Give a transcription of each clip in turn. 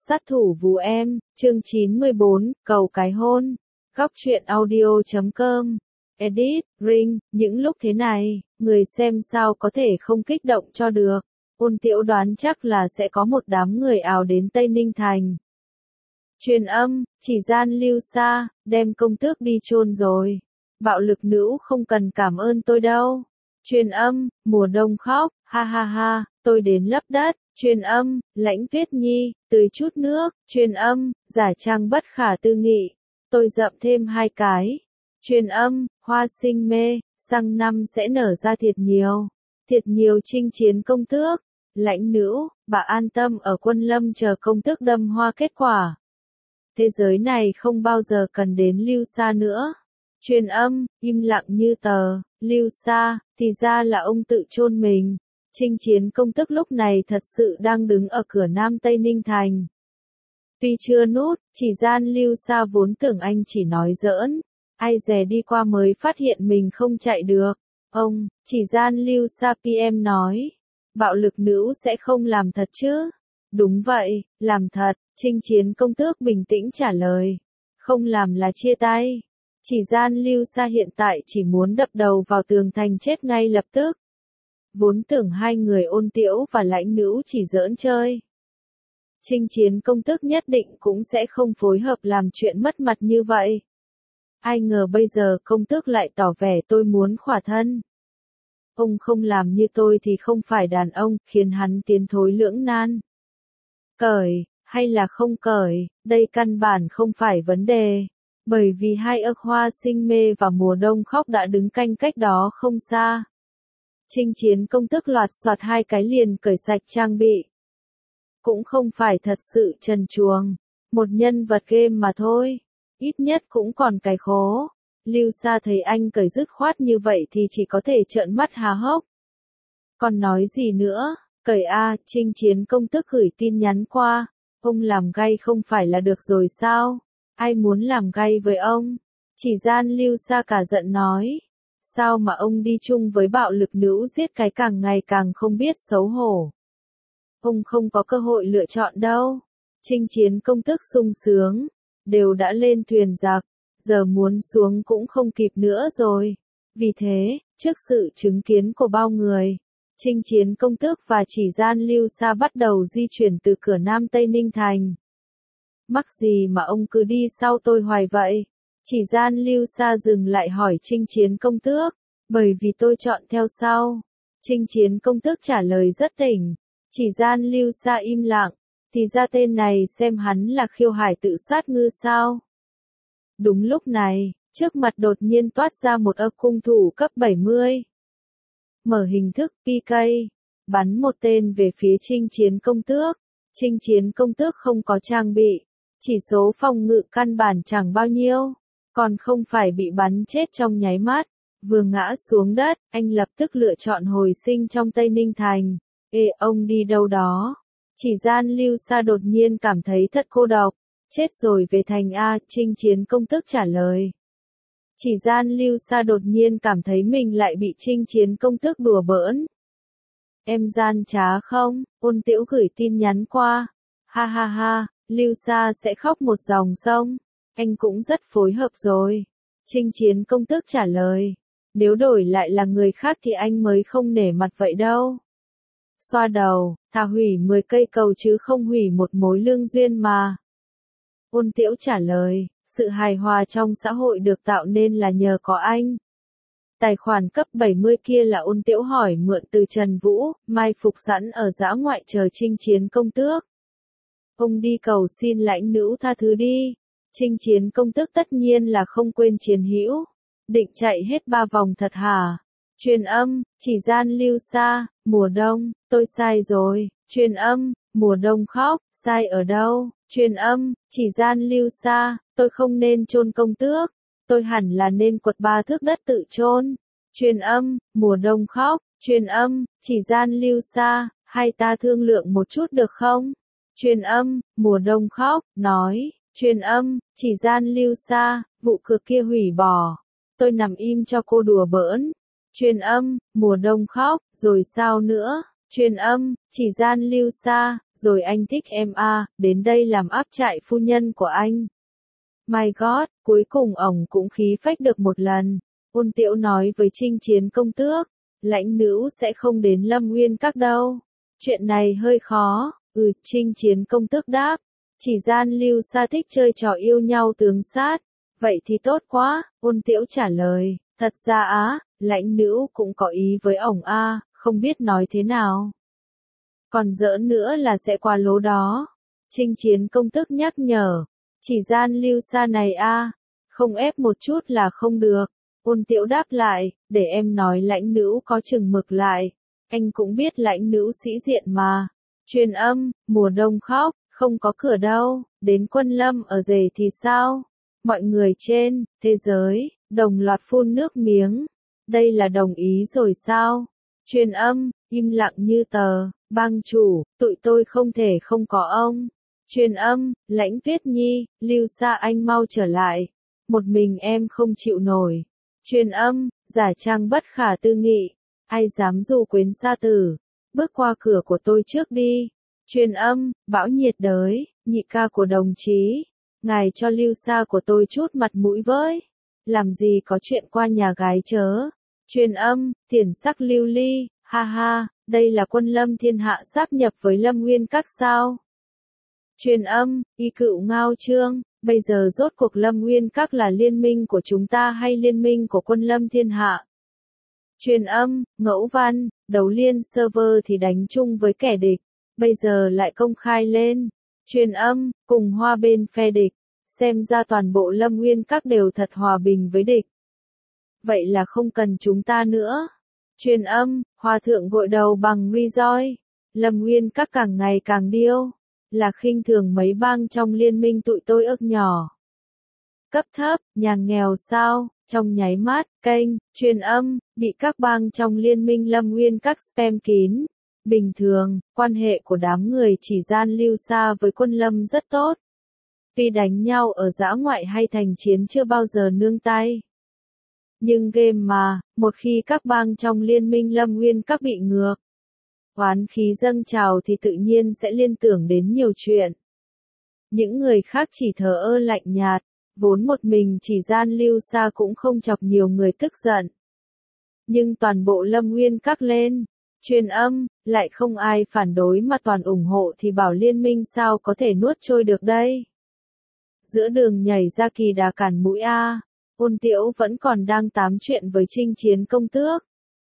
Sát thủ Vú Em, chương 94, cầu cái hôn. Góc truyện audio.com. Edit, Ring, những lúc thế này, người xem sao có thể không kích động cho được. Ôn Tiễu đoán chắc là sẽ có một đám người ào đến Tây Ninh Thành. Truyền âm, chỉ gian lưu xa, đem công tước đi chôn rồi. Bạo lực nữ không cần cảm ơn tôi đâu. Truyền âm, mùa đông khóc, ha ha ha, tôi đến lấp đất. Truyền âm, Lãnh Tuyết Nhi, tưới chút nước. Truyền âm, giả trang bất khả tư nghị. Tôi dậm thêm 2 cái. Truyền âm, Hoa Sinh mê, sang năm sẽ nở ra thiệt nhiều chinh chiến công tước. Lãnh nữ, bà an tâm ở Quân Lâm chờ công tước đâm hoa kết quả. Thế giới này không bao giờ cần đến lưu xa nữa. Truyền âm, im lặng như tờ, lưu xa, thì ra là ông tự chôn mình. Chinh chiến công tước lúc này thật sự đang đứng ở cửa Nam Tây Ninh Thành. Tuy chưa nút, chỉ gian lưu xa vốn tưởng anh chỉ nói giỡn. Ai dè đi qua mới phát hiện mình không chạy được. Ông, chỉ gian lưu xa PM nói. Bạo lực nữ sẽ không làm thật chứ? Đúng vậy, làm thật. Chinh chiến công tước bình tĩnh trả lời. Không làm là chia tay. Chỉ gian lưu xa hiện tại chỉ muốn đập đầu vào tường thành chết ngay lập tức. Vốn tưởng hai người Ôn Tiễu và Lãnh nữ chỉ giỡn chơi. Chinh chiến công tước nhất định cũng sẽ không phối hợp làm chuyện mất mặt như vậy. Ai ngờ bây giờ công tước lại tỏ vẻ tôi muốn khỏa thân. Ông không làm như tôi thì không phải đàn ông, khiến hắn tiến thối lưỡng nan. Cởi, hay là không cởi, đây căn bản không phải vấn đề. Bởi vì hai ức Hoa Sinh mê và mùa đông khóc đã đứng canh cách đó không xa. Chinh chiến công tước loạt soạt 2 cái liền cởi sạch trang bị. Cũng không phải thật sự trần truồng. Một nhân vật game mà thôi. Ít nhất cũng còn cái khố. Lưu Sa thấy anh cởi dứt khoát như vậy thì chỉ có thể trợn mắt há hốc. Còn nói gì nữa, cởi chinh chiến công tước gửi tin nhắn qua. Ông làm gay không phải là được rồi sao? Ai muốn làm gay với ông? Chỉ gian Lưu Sa cả giận nói. Sao mà ông đi chung với bạo lực nữ giết cái càng ngày càng không biết xấu hổ. Ông không có cơ hội lựa chọn đâu. Chinh chiến công tước sung sướng. Đều đã lên thuyền giặc. Giờ muốn xuống cũng không kịp nữa rồi. Vì thế, trước sự chứng kiến của bao người, chinh chiến công tước và chỉ gian lưu xa bắt đầu di chuyển từ cửa Nam Tây Ninh Thành. Mắc gì mà ông cứ đi sau tôi hoài vậy? Chỉ gian lưu xa dừng lại hỏi chinh chiến công tước. Bởi vì tôi chọn theo sau. Chinh chiến công tước trả lời rất tỉnh. Chỉ gian lưu xa im lặng. Thì ra tên này xem hắn là khiêu hải tự sát ngư sao? Đúng lúc này, trước mặt đột nhiên toát ra một cung thủ cấp 70. Mở hình thức PK. Bắn một tên về phía chinh chiến công tước. Chinh chiến công tước không có trang bị. Chỉ số phòng ngự căn bản chẳng bao nhiêu. Còn không phải bị bắn chết trong nháy mắt. Vừa ngã xuống đất, anh lập tức lựa chọn hồi sinh trong Tây Ninh Thành. Ông đi đâu đó? Chỉ gian lưu xa đột nhiên cảm thấy thật cô độc. Chết rồi về thành chinh chiến công tước trả lời. Chỉ gian lưu xa đột nhiên cảm thấy mình lại bị chinh chiến công tước đùa bỡn. Em gian trá không? Ôn Tiễu gửi tin nhắn qua. Ha ha ha, lưu xa sẽ khóc một dòng sông. Anh cũng rất phối hợp rồi. Chinh chiến công tước trả lời. Nếu đổi lại là người khác thì anh mới không nể mặt vậy đâu. Xoa đầu, thà hủy 10 cây cầu chứ không hủy một mối lương duyên mà. Ôn Tiễu trả lời, sự hài hòa trong xã hội được tạo nên là nhờ có anh. Tài khoản cấp 70 kia là Ôn Tiễu hỏi mượn từ Trần Vũ, mai phục sẵn ở dã ngoại chờ chinh chiến công tước. Ông đi cầu xin lãnh nữ tha thứ đi. Chinh chiến công tước tất nhiên là không quên chiến hữu. Định chạy hết 3 vòng thật hả? Truyền âm, chỉ gian lưu xa, mùa đông, tôi sai rồi. Truyền âm, mùa đông khóc, sai ở đâu? Truyền âm, chỉ gian lưu xa, tôi không nên chôn công tước. Tôi hẳn là nên quật 3 thước đất tự chôn. Truyền âm, mùa đông khóc. Truyền âm, chỉ gian lưu xa, hai ta thương lượng một chút được không? Truyền âm, mùa đông khóc, nói. Truyền âm, chỉ gian lưu xa, vụ cược kia hủy bỏ. Tôi nằm im cho cô đùa bỡn. Truyền âm, mùa đông khóc, rồi sao nữa? Truyền âm, chỉ gian lưu xa, rồi anh thích em à, đến đây làm áp trại phu nhân của anh. My God, cuối cùng ổng cũng khí phách được một lần. Ôn Tiễu nói với Chinh Chiến công tước, lãnh nữ sẽ không đến Lâm Nguyên Các đâu. Chuyện này hơi khó, Chinh Chiến công tước đáp. Chỉ gian Lưu Sa thích chơi trò yêu nhau tướng sát. Vậy thì tốt quá, Ôn Tiễu trả lời, thật ra á, lãnh nữ cũng có ý với ổng a, không biết nói thế nào. Còn giỡn nữa là sẽ qua lố đó. Chinh Chiến công tước nhắc nhở, chỉ gian Lưu Sa này a, không ép một chút là không được. Ôn Tiễu đáp lại, để em nói lãnh nữ có chừng mực lại. Anh cũng biết lãnh nữ sĩ diện mà. Truyền âm, mùa đông khóc, không có cửa đâu, đến Quân Lâm ở rể thì sao? Mọi người trên thế giới đồng loạt phun nước miếng. Đây là đồng ý rồi sao? Truyền âm, im lặng như tờ, bang chủ, tụi tôi không thể không có ông. Truyền âm, Lãnh Tuyết Nhi, Lưu Sa anh mau trở lại. Một mình em không chịu nổi. Truyền âm, giả trang bất khả tư nghị. Ai dám dụ quyến sa tử. Bước qua cửa của tôi trước đi. Truyền âm, Bão nhiệt đới, nhị ca của đồng chí. Ngài cho Lưu Sa của tôi chút mặt mũi với. Làm gì có chuyện qua nhà gái chớ. Truyền âm, Tiền Sắc Lưu Ly, ha ha, đây là Quân Lâm Thiên Hạ sáp nhập với Lâm Nguyên Các sao. Truyền âm, Y Cựu Ngao Trương, bây giờ rốt cuộc Lâm Nguyên Các là liên minh của chúng ta hay liên minh của Quân Lâm Thiên Hạ. Truyền âm, Ngẫu Văn, đấu liên server thì đánh chung với kẻ địch, bây giờ lại công khai lên. Truyền âm, cùng hoa bên phe địch, xem ra toàn bộ Lâm Nguyên Các đều thật hòa bình với địch. Vậy là không cần chúng ta nữa. Truyền âm, Hòa thượng gội đầu bằng Rejoice, Lâm Nguyên Các càng ngày càng điêu, là khinh thường mấy bang trong liên minh tụi tôi ức nhỏ. Cấp thấp, nhà nghèo sao, trong nháy mắt, kênh, truyền âm, bị các bang trong liên minh Lâm Nguyên Các spam kín. Bình thường, quan hệ của đám người chỉ gian Lưu Sa với Quân Lâm rất tốt. Vì đánh nhau ở dã ngoại hay thành chiến chưa bao giờ nương tay. Nhưng game mà, một khi các bang trong liên minh Lâm Nguyên Các bị ngược, oán khí dâng trào thì tự nhiên sẽ liên tưởng đến nhiều chuyện. Những người khác chỉ thờ ơ lạnh nhạt, vốn một mình chỉ gian Lưu Sa cũng không chọc nhiều người tức giận. Nhưng toàn bộ Lâm Nguyên Các lên, truyền âm, lại không ai phản đối mà toàn ủng hộ thì bảo liên minh sao có thể nuốt trôi được đây. Giữa đường nhảy ra kỳ đà cản mũi a, Ôn Tiễu vẫn còn đang tám chuyện với Chinh Chiến công tước.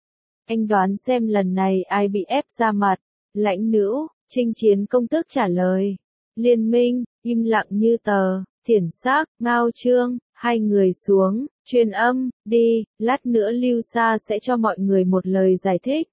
Anh đoán xem lần này ai bị ép ra mặt. Lãnh nữ, Chinh Chiến công tước trả lời. Liên minh, im lặng như tờ, Thiển Sắc, Ngao Trương, hai người xuống, truyền âm, đi, lát nữa Lưu Sa sẽ cho mọi người một lời giải thích.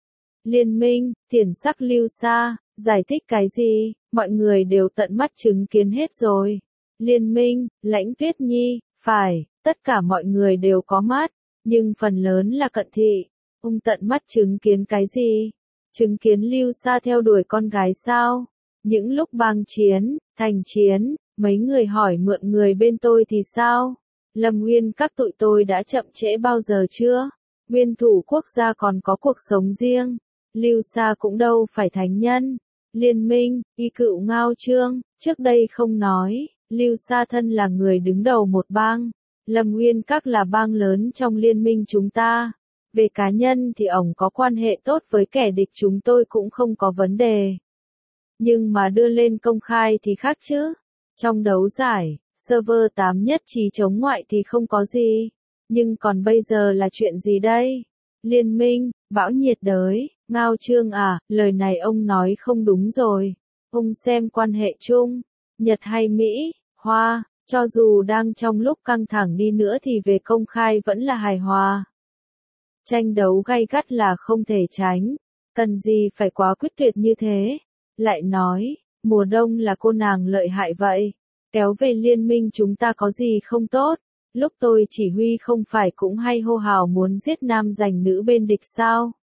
Liên minh, Thiển Sắc Lưu Sa, giải thích cái gì, mọi người đều tận mắt chứng kiến hết rồi. Liên minh, Lãnh Tuyết Nhi, phải, tất cả mọi người đều có mắt, nhưng phần lớn là cận thị. Ông tận mắt chứng kiến cái gì? Chứng kiến Lưu Sa theo đuổi con gái sao? Những lúc bang chiến, thành chiến, mấy người hỏi mượn người bên tôi thì sao? Lâm Nguyên Các tụi tôi đã chậm trễ bao giờ chưa? Nguyên thủ quốc gia còn có cuộc sống riêng. Lưu Sa cũng đâu phải thánh nhân. Liên minh, Y Cựu Ngao Trương, trước đây không nói, Lưu Sa thân là người đứng đầu một bang. Lâm Nguyên Các là bang lớn trong liên minh chúng ta. Về cá nhân thì ổng có quan hệ tốt với kẻ địch chúng tôi cũng không có vấn đề. Nhưng mà đưa lên công khai thì khác chứ. Trong đấu giải, server 8 nhất trí chống ngoại thì không có gì. Nhưng còn bây giờ là chuyện gì đây? Liên minh, bão nhiệt đới, Ngao Trương à, lời này ông nói không đúng rồi. Ông xem quan hệ chung, Nhật hay Mỹ, Hoa, cho dù đang trong lúc căng thẳng đi nữa thì về công khai vẫn là hài hòa. Tranh đấu gay gắt là không thể tránh, cần gì phải quá quyết tuyệt như thế. Lại nói, mùa đông là cô nàng lợi hại vậy, kéo về liên minh chúng ta có gì không tốt. Lúc tôi chỉ huy không phải cũng hay hô hào muốn giết nam giành nữ bên địch sao?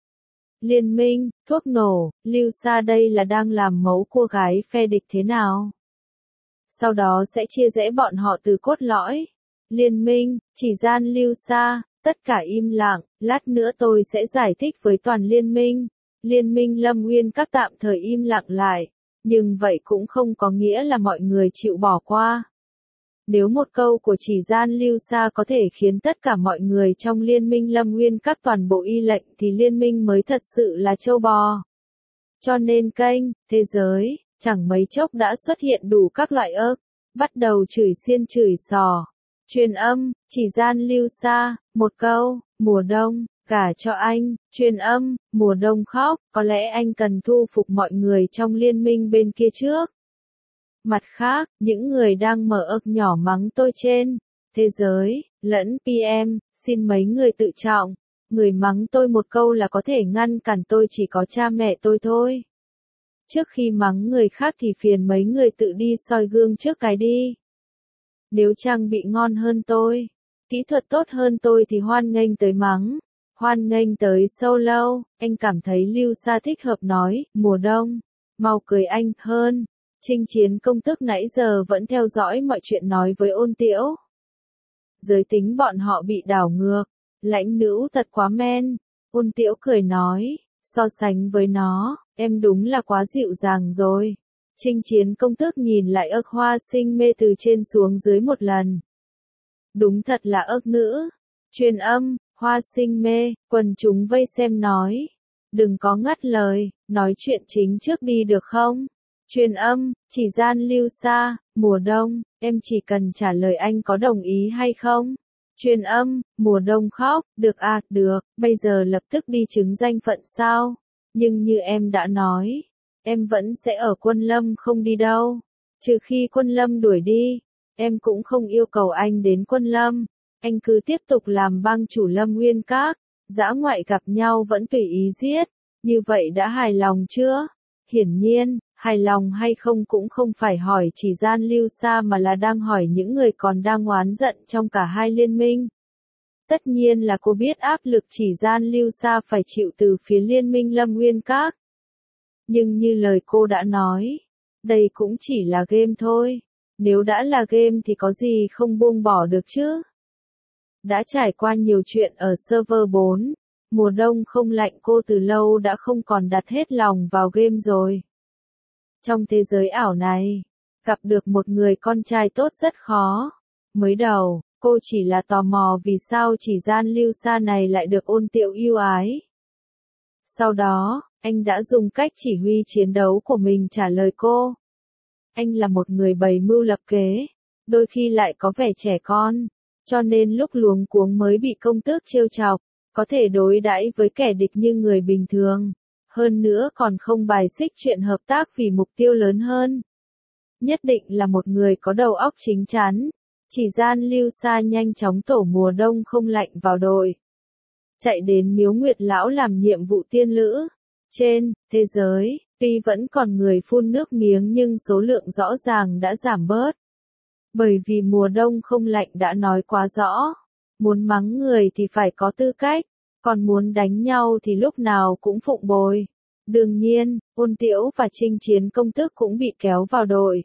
Liên minh, thuốc nổ, Lưu Sa đây là đang làm mấu cua gái phe địch thế nào? Sau đó sẽ chia rẽ bọn họ từ cốt lõi. Liên minh, chỉ gian Lưu Sa, tất cả im lặng, lát nữa tôi sẽ giải thích với toàn liên minh. Liên minh Lâm Nguyên Các tạm thời im lặng lại, nhưng vậy cũng không có nghĩa là mọi người chịu bỏ qua. Nếu một câu của Chỉ Gian Lưu Sa có thể khiến tất cả mọi người trong Liên minh Lâm Nguyên Các toàn bộ y lệnh thì liên minh mới thật sự là trâu bò. Cho nên kênh, thế giới, chẳng mấy chốc đã xuất hiện đủ các loại ớt, bắt đầu chửi xiên chửi sò. Truyền âm, Chỉ Gian Lưu Sa, một câu, mùa đông, gả cho anh. Truyền âm, mùa đông khóc, có lẽ anh cần thu phục mọi người trong liên minh bên kia trước. Mặt khác, những người đang mở ức nhỏ mắng tôi trên thế giới, lẫn PM, xin mấy người tự trọng. Người mắng tôi một câu là có thể ngăn cản tôi chỉ có cha mẹ tôi thôi. Trước khi mắng người khác thì phiền mấy người tự đi soi gương trước cái đi. Nếu trang bị ngon hơn tôi, kỹ thuật tốt hơn tôi thì hoan nghênh tới mắng. Hoan nghênh tới solo, anh cảm thấy Lưu Sa thích hợp nói, mùa đông, mau cười anh hơn. Chinh Chiến Công Tước nãy giờ vẫn theo dõi mọi chuyện nói với Ôn Tiễu. Giới tính bọn họ bị đảo ngược, lãnh nữ thật quá men. Ôn Tiễu cười nói, so sánh với nó, em đúng là quá dịu dàng rồi. Chinh Chiến Công Tước nhìn lại ức Hoa Sinh Mê từ trên xuống dưới một lần. Đúng thật là ức nữ. Truyền âm, Hoa Sinh Mê, quần chúng vây xem nói. Đừng có ngắt lời, nói chuyện chính trước đi được không? Truyền âm, Chỉ Gian Lưu Sa, mùa đông, em chỉ cần trả lời anh có đồng ý hay không? Truyền âm, mùa đông khóc, được à, được, bây giờ lập tức đi chứng danh phận sao? Nhưng như em đã nói, em vẫn sẽ ở Quân Lâm không đi đâu. Trừ khi Quân Lâm đuổi đi, em cũng không yêu cầu anh đến Quân Lâm. Anh cứ tiếp tục làm bang chủ Lâm Nguyên Các, dã ngoại gặp nhau vẫn tùy ý giết. Như vậy đã hài lòng chưa? Hiển nhiên, hài lòng hay không cũng không phải hỏi Chỉ Gian Lưu Sa mà là đang hỏi những người còn đang oán giận trong cả hai liên minh. Tất nhiên là cô biết áp lực Chỉ Gian Lưu Sa phải chịu từ phía liên minh Lâm Nguyên Các. Nhưng như lời cô đã nói, đây cũng chỉ là game thôi. Nếu đã là game thì có gì không buông bỏ được chứ? Đã trải qua nhiều chuyện ở server 4, mùa đông không lạnh cô từ lâu đã không còn đặt hết lòng vào game rồi. Trong thế giới ảo này, gặp được một người con trai tốt rất khó. Mới đầu, cô chỉ là tò mò vì sao Chỉ Gian Lưu Sa này lại được Ôn Tiệu yêu ái. Sau đó, anh đã dùng cách chỉ huy chiến đấu của mình trả lời cô. Anh là một người bày mưu lập kế, đôi khi lại có vẻ trẻ con, cho nên lúc luống cuống mới bị công tước trêu chọc, có thể đối đãi với kẻ địch như người bình thường. Hơn nữa còn không bài xích chuyện hợp tác vì mục tiêu lớn hơn. Nhất định là một người có đầu óc chín chắn. Chỉ Gian Lưu Sa nhanh chóng tổ mùa đông không lạnh vào đội. Chạy đến Miếu Nguyệt Lão làm nhiệm vụ tiên lữ. Trên thế giới, tuy vẫn còn người phun nước miếng nhưng số lượng rõ ràng đã giảm bớt. Bởi vì mùa đông không lạnh đã nói quá rõ. Muốn mắng người thì phải có tư cách. Còn muốn đánh nhau thì lúc nào cũng phụng bồi. Đương nhiên, Ôn Tiễu và Chinh Chiến Công Tước cũng bị kéo vào đội.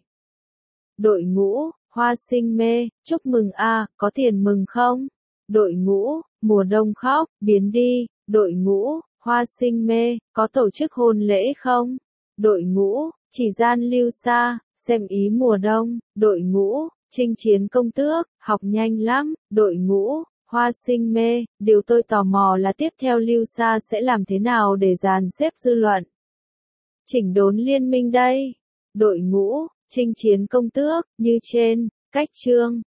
Đội ngũ, Hoa Sinh Mê, chúc mừng a, có tiền mừng không? Đội ngũ, mùa đông khóc, biến đi. Đội ngũ, Hoa Sinh Mê, có tổ chức hôn lễ không? Đội ngũ, Chỉ Gian Lưu Sa, xem ý mùa đông. Đội ngũ, Chinh Chiến Công Tước, học nhanh lắm. Đội ngũ, Hoa Sinh Mê, điều tôi tò mò là tiếp theo Lưu Sa sẽ làm thế nào để dàn xếp dư luận. Chỉnh đốn liên minh đây. Đội ngũ, Chinh Chiến Công Tước, như trên, cách chương.